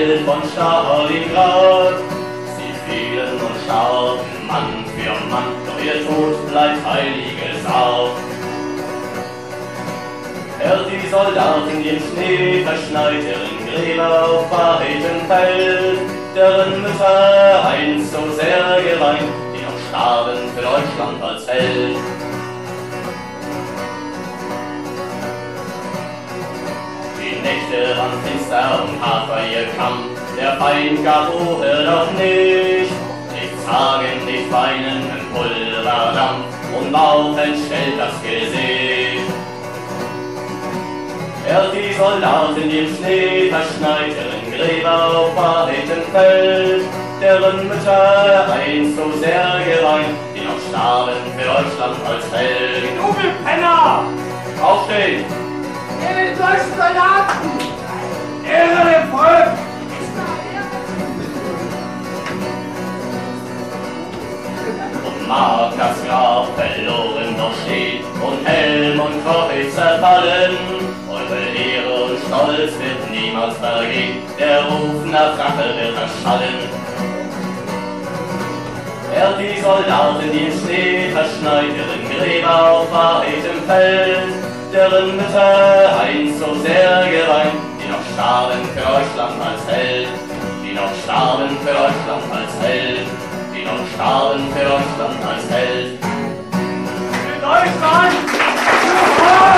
Feld von Stalingrad. Sie fielen und starben Mann für Mann, doch ihr Tod bleibt heilige Saat. Hört die Soldaten im Schnee verschneit, deren Gräber auf weitem Feld, deren Mütter einst so sehr geweint, die noch starben für Deutschland als Held. Die Nächte waren finster und hart war ihr Kampf, der Feind gab Ruhe doch nicht. Nicht zagen, nicht weinen, im Pulverdampf, und laufend stellt das Gesicht. Hört die Soldaten im Schnee verschneit, deren Gräber auf weitem Feld, deren Mütter einst so sehr geweint, die noch starben für Deutschland als Held. Die Nobelpenner! Aufstehen! Ehre den deutschen Soldaten! Ehre dem Volk! Und mag das Grab verloren noch steht, und Helm und Kreuz zerfallen, eure Ehre und Stolz wird niemals vergehen, der Ruf nach Rache wird erschallen. Hört die Soldaten, die im Schnee verschneit, deren Gräber auf weitem Feld, deren Mütter einst so sehr geweint, die noch starben für Deutschland als Held, die noch starben für Deutschland als Held, die noch starben für Deutschland als Held. Für Deutschland!